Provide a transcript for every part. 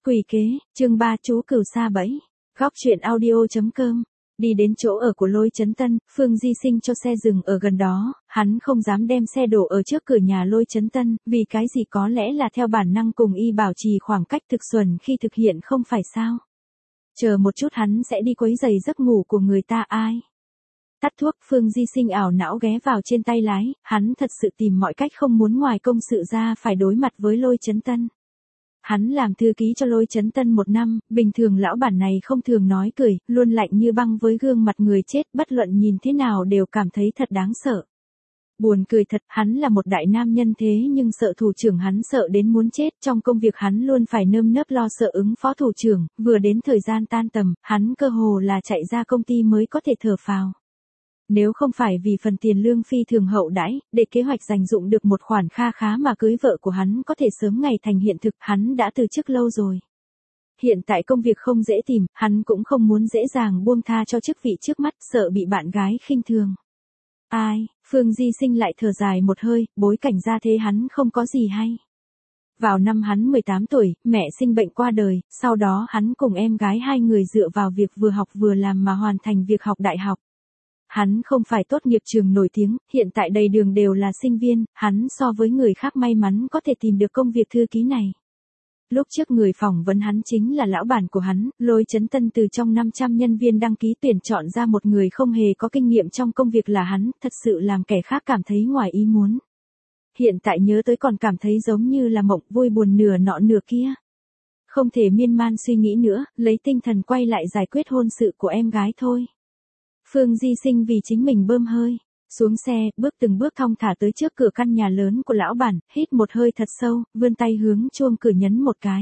Quỷ kế, chương 3 chú cừu sa bẫy. Góc truyện audio.com. Đi đến chỗ ở của Lôi Chấn Tân, Phương Di Sinh cho xe dừng ở gần đó, hắn không dám đem xe đổ ở trước cửa nhà Lôi Chấn Tân, vì cái gì có lẽ là theo bản năng cùng y bảo trì khoảng cách thực xuẩn khi thực hiện không phải sao. Chờ một chút hắn sẽ đi quấy rầy giấc ngủ của người ta ai. Tắt thuốc, Phương Di Sinh ảo não ghé vào trên tay lái, hắn thật sự tìm mọi cách không muốn ngoài công sự ra phải đối mặt với Lôi Chấn Tân. Hắn làm thư ký cho Lôi Chấn Tân 1 năm, bình thường lão bản này không thường nói cười, luôn lạnh như băng với gương mặt người chết, bất luận nhìn thế nào đều cảm thấy thật đáng sợ. Buồn cười thật, hắn là một đại nam nhân thế nhưng sợ thủ trưởng hắn sợ đến muốn chết, trong công việc hắn luôn phải nơm nớp lo sợ ứng phó thủ trưởng, vừa đến thời gian tan tầm, hắn cơ hồ là chạy ra công ty mới có thể thở phào. Nếu không phải vì phần tiền lương phi thường hậu đãi, để kế hoạch dành dụng được một khoản kha khá mà cưới vợ của hắn có thể sớm ngày thành hiện thực, hắn đã từ chức lâu rồi. Hiện tại công việc không dễ tìm, hắn cũng không muốn dễ dàng buông tha cho chức vị trước mắt, sợ bị bạn gái khinh thường. Ai, Phương Di Sinh lại thở dài một hơi, bối cảnh ra thế hắn không có gì hay. Vào năm hắn 18 tuổi, mẹ sinh bệnh qua đời, sau đó hắn cùng em gái hai người dựa vào việc vừa học vừa làm mà hoàn thành việc học đại học. Hắn không phải tốt nghiệp trường nổi tiếng, hiện tại đầy đường đều là sinh viên, hắn so với người khác may mắn có thể tìm được công việc thư ký này. Lúc trước người phỏng vấn hắn chính là lão bản của hắn, Lôi Chấn Tân từ trong 500 nhân viên đăng ký tuyển chọn ra một người không hề có kinh nghiệm trong công việc là hắn, thật sự làm kẻ khác cảm thấy ngoài ý muốn. Hiện tại nhớ tới còn cảm thấy giống như là mộng vui buồn nửa nọ nửa kia. Không thể miên man suy nghĩ nữa, lấy tinh thần quay lại giải quyết hôn sự của em gái thôi. Phương Di Sinh vì chính mình bơm hơi, xuống xe, từng bước thong thả tới trước cửa căn nhà lớn của lão bản, hít một hơi thật sâu, vươn tay hướng chuông cửa nhấn một cái.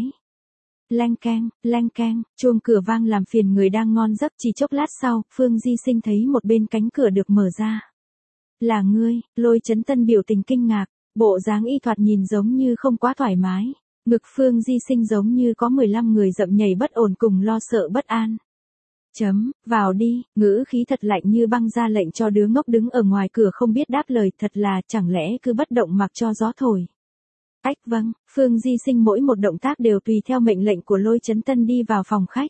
Leng keng, chuông cửa vang làm phiền người đang ngon giấc, chỉ chốc lát sau, Phương Di Sinh thấy một bên cánh cửa được mở ra. Là ngươi, Lôi Chấn Tân biểu tình kinh ngạc, bộ dáng y thoạt nhìn giống như không quá thoải mái, ngực Phương Di Sinh giống như có 15 người dậm nhảy bất ổn cùng lo sợ bất an. Vào đi, ngữ khí thật lạnh như băng ra lệnh cho đứa ngốc đứng ở ngoài cửa không biết đáp lời, thật là chẳng lẽ cứ bất động mặc cho gió thổi. Vâng, Phương Di Sinh mỗi một động tác đều tùy theo mệnh lệnh của Lôi Chấn Tân đi vào phòng khách.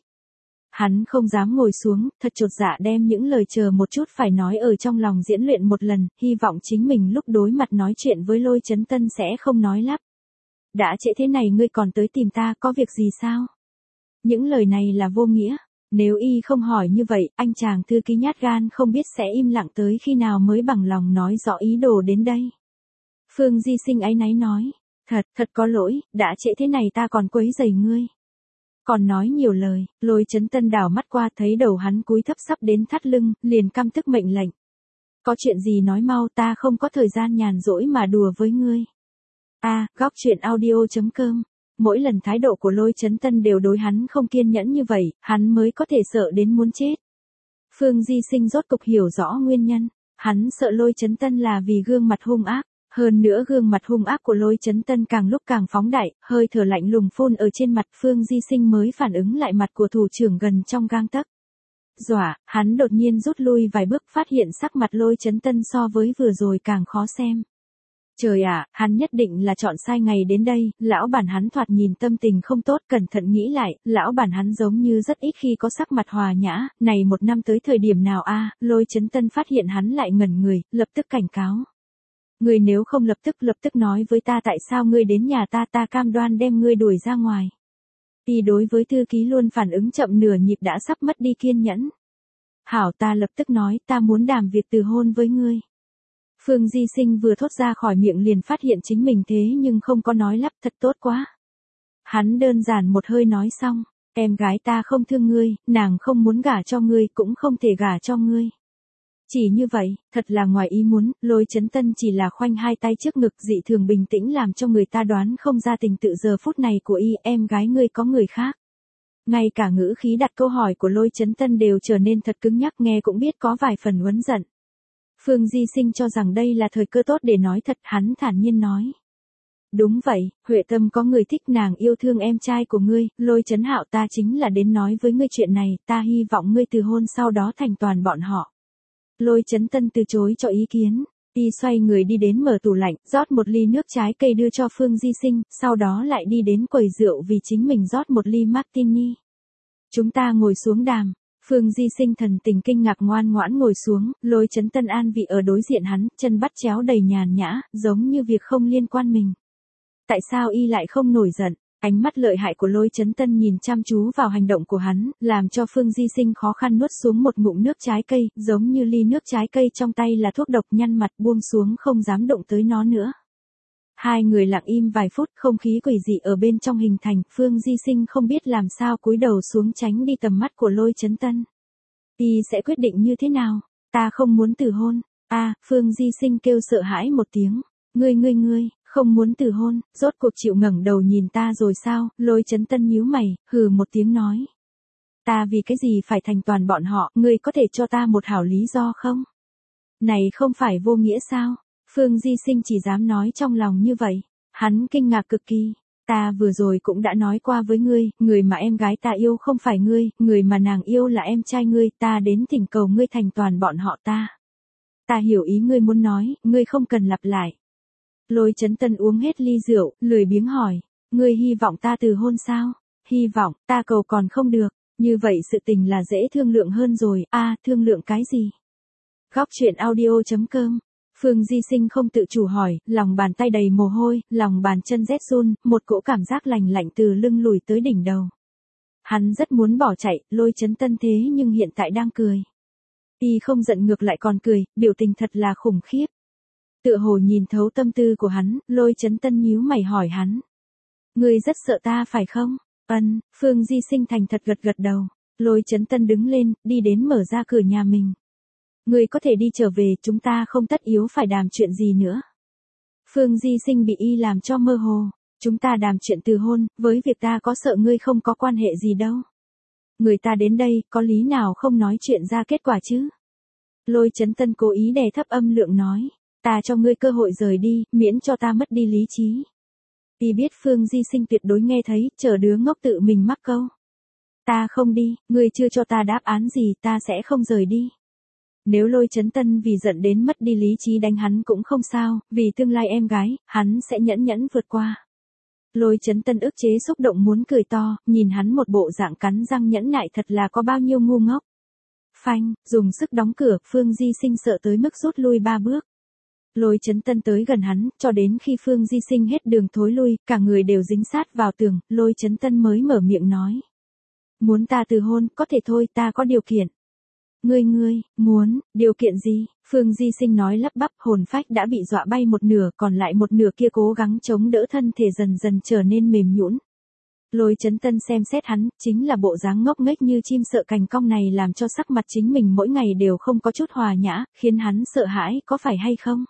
Hắn không dám ngồi xuống, thật chột dạ đem những lời chờ một chút phải nói ở trong lòng diễn luyện một lần, hy vọng chính mình lúc đối mặt nói chuyện với Lôi Chấn Tân sẽ không nói lắp. Đã trễ thế này ngươi còn tới tìm ta, có việc gì sao? Những lời này là vô nghĩa. Nếu y không hỏi như vậy, anh chàng thư ký nhát gan không biết sẽ im lặng tới khi nào mới bằng lòng nói rõ ý đồ đến đây. Phương Di Sinh áy náy nói, thật có lỗi, đã trễ thế này ta còn quấy rầy ngươi. Còn nói nhiều lời, Lôi Chấn Tân đảo mắt qua thấy đầu hắn cúi thấp sắp đến thắt lưng, liền căm tức mệnh lệnh. Có chuyện gì nói mau, ta không có thời gian nhàn rỗi mà đùa với ngươi. Góc truyện audio.com. Mỗi lần thái độ của Lôi Chấn Tân đều đối hắn không kiên nhẫn như vậy, hắn mới có thể sợ đến muốn chết. Phương Di Sinh rốt cục hiểu rõ nguyên nhân, hắn sợ Lôi Chấn Tân là vì gương mặt hung ác, hơn nữa gương mặt hung ác của Lôi Chấn Tân càng lúc càng phóng đại, hơi thở lạnh lùng phun ở trên mặt Phương Di Sinh mới phản ứng lại mặt của thủ trưởng gần trong gang tấc. Dọa, hắn đột nhiên rút lui vài bước phát hiện sắc mặt Lôi Chấn Tân so với vừa rồi càng khó xem. Trời ạ, hắn nhất định là chọn sai ngày đến đây, lão bản hắn thoạt nhìn tâm tình không tốt, cẩn thận nghĩ lại, lão bản hắn giống như rất ít khi có sắc mặt hòa nhã, này 1 năm tới thời điểm nào Lôi Chấn Tân phát hiện hắn lại ngẩn người, lập tức cảnh cáo. Ngươi nếu không lập tức nói với ta tại sao ngươi đến nhà ta cam đoan đem ngươi đuổi ra ngoài. Y đối với thư ký luôn phản ứng chậm nửa nhịp đã sắp mất đi kiên nhẫn. Hảo, ta lập tức nói, ta muốn đàm việc từ hôn với ngươi. Phương Di Sinh vừa thốt ra khỏi miệng liền phát hiện chính mình thế nhưng không có nói lắp, thật tốt quá. Hắn đơn giản một hơi nói xong, em gái ta không thương ngươi, nàng không muốn gả cho ngươi cũng không thể gả cho ngươi. Chỉ như vậy, thật là ngoài ý muốn, Lôi Chấn Tân chỉ là khoanh hai tay trước ngực dị thường bình tĩnh làm cho người ta đoán không ra tình tự giờ phút này của y, em gái ngươi có người khác. Ngay cả ngữ khí đặt câu hỏi của Lôi Chấn Tân đều trở nên thật cứng nhắc, nghe cũng biết có vài phần uất giận. Phương Di Sinh cho rằng đây là thời cơ tốt để nói thật, hắn thản nhiên nói. Đúng vậy, Huệ Tâm có người thích, nàng yêu thương em trai của ngươi, Lôi Chấn Hạo, ta chính là đến nói với ngươi chuyện này, ta hy vọng ngươi từ hôn sau đó thành toàn bọn họ. Lôi Chấn Tân từ chối cho ý kiến, Y xoay người đi đến mở tủ lạnh, rót một ly nước trái cây đưa cho Phương Di Sinh, sau đó lại đi đến quầy rượu vì chính mình rót một ly martini. Chúng ta ngồi xuống đàm. Phương Di Sinh thần tình kinh ngạc ngoan ngoãn ngồi xuống, Lôi Chấn Tân an vị ở đối diện hắn, chân bắt chéo đầy nhàn nhã, giống như việc không liên quan mình. Tại sao y lại không nổi giận? Ánh mắt lợi hại của Lôi Chấn Tân nhìn chăm chú vào hành động của hắn, làm cho Phương Di Sinh khó khăn nuốt xuống một ngụm nước trái cây, giống như ly nước trái cây trong tay là thuốc độc, nhăn mặt buông xuống không dám động tới nó nữa. Hai người lặng im vài phút, không khí quỷ dị ở bên trong hình thành, Phương Di Sinh không biết làm sao cúi đầu xuống tránh đi tầm mắt của Lôi Chấn Tân. Y sẽ quyết định như thế nào? Ta không muốn từ hôn. Phương Di Sinh kêu sợ hãi một tiếng. Ngươi, không muốn từ hôn, rốt cuộc chịu ngẩng đầu nhìn ta rồi sao? Lôi Chấn Tân nhíu mày, hừ một tiếng nói. Ta vì cái gì phải thành toàn bọn họ, ngươi có thể cho ta một hảo lý do không? Này không phải vô nghĩa sao? Phương Di Sinh chỉ dám nói trong lòng như vậy. Hắn kinh ngạc cực kỳ. Ta vừa rồi cũng đã nói qua với ngươi, người mà em gái ta yêu không phải ngươi, người mà nàng yêu là em trai ngươi, ta đến thỉnh cầu ngươi thành toàn bọn họ ta. Ta hiểu ý ngươi muốn nói, ngươi không cần lặp lại. Lôi Chấn Tân uống hết ly rượu, lười biếng hỏi, ngươi hy vọng ta từ hôn sao? Hy vọng, ta cầu còn không được, như vậy sự tình là dễ thương lượng hơn rồi, thương lượng cái gì? Góc truyện audio.com. Phương Di Sinh không tự chủ hỏi, lòng bàn tay đầy mồ hôi, lòng bàn chân rét run, một cỗ cảm giác lạnh lạnh từ lưng lùi tới đỉnh đầu. Hắn rất muốn bỏ chạy, Lôi Chấn Tân thế nhưng hiện tại đang cười. Y không giận ngược lại còn cười, biểu tình thật là khủng khiếp. Tựa hồ nhìn thấu tâm tư của hắn, Lôi Chấn Tân nhíu mày hỏi hắn. Ngươi rất sợ ta phải không? Phương Di Sinh thành thật gật gật đầu. Lôi Chấn Tân đứng lên, đi đến mở ra cửa nhà mình. Ngươi có thể đi trở về, chúng ta không tất yếu phải đàm chuyện gì nữa. Phương Di Sinh bị y làm cho mơ hồ. Chúng ta đàm chuyện từ hôn, với việc ta có sợ ngươi không có quan hệ gì đâu. Người ta đến đây, có lý nào không nói chuyện ra kết quả chứ? Lôi Chấn Tân cố ý đè thấp âm lượng nói. Ta cho ngươi cơ hội rời đi, miễn cho ta mất đi lý trí. Y biết Phương Di Sinh tuyệt đối nghe thấy, chờ đứa ngốc tự mình mắc câu. Ta không đi, ngươi chưa cho ta đáp án gì, ta sẽ không rời đi. Nếu Lôi Chấn Tân vì giận đến mất đi lý trí đánh hắn cũng không sao, vì tương lai em gái, hắn sẽ nhẫn nhẫn vượt qua. Lôi Chấn Tân ức chế xúc động muốn cười to, nhìn hắn một bộ dạng cắn răng nhẫn nại thật là có bao nhiêu ngu ngốc. Phanh, dùng sức đóng cửa, Phương Di Sinh sợ tới mức rút lui 3 bước. Lôi Chấn Tân tới gần hắn, cho đến khi Phương Di Sinh hết đường thối lui, cả người đều dính sát vào tường, Lôi Chấn Tân mới mở miệng nói. Muốn ta từ hôn, có thể thôi, ta có điều kiện. Ngươi, muốn, điều kiện gì? Phương Di Sinh nói lắp bắp, hồn phách đã bị dọa bay một nửa, còn lại một nửa kia cố gắng chống đỡ, thân thể dần dần trở nên mềm nhũn. Lôi Chấn Tân xem xét hắn, chính là bộ dáng ngốc nghếch như chim sợ cành cong này làm cho sắc mặt chính mình mỗi ngày đều không có chút hòa nhã, khiến hắn sợ hãi, có phải hay không?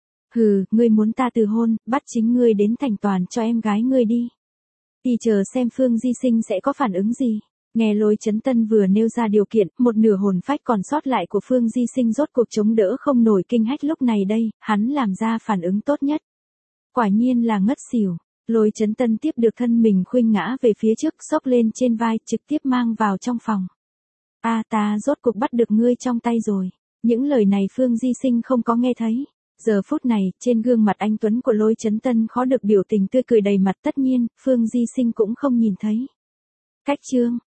Hừ, ngươi muốn ta từ hôn, bắt chính ngươi đến thành toàn cho em gái ngươi đi. Y chờ xem Phương Di Sinh sẽ có phản ứng gì. Nghe Lôi Chấn Tân vừa nêu ra điều kiện, một nửa hồn phách còn sót lại của Phương Di Sinh rốt cuộc chống đỡ không nổi kinh hách lúc này đây, hắn làm ra phản ứng tốt nhất. Quả nhiên là ngất xỉu. Lôi Chấn Tân tiếp được thân mình khuynh ngã về phía trước, xốc lên trên vai, trực tiếp mang vào trong phòng. Ta rốt cuộc bắt được ngươi trong tay rồi. Những lời này Phương Di Sinh không có nghe thấy. Giờ phút này, trên gương mặt anh tuấn của Lôi Chấn Tân khó được biểu tình tươi cười đầy mặt, tất nhiên, Phương Di Sinh cũng không nhìn thấy. Cách chương.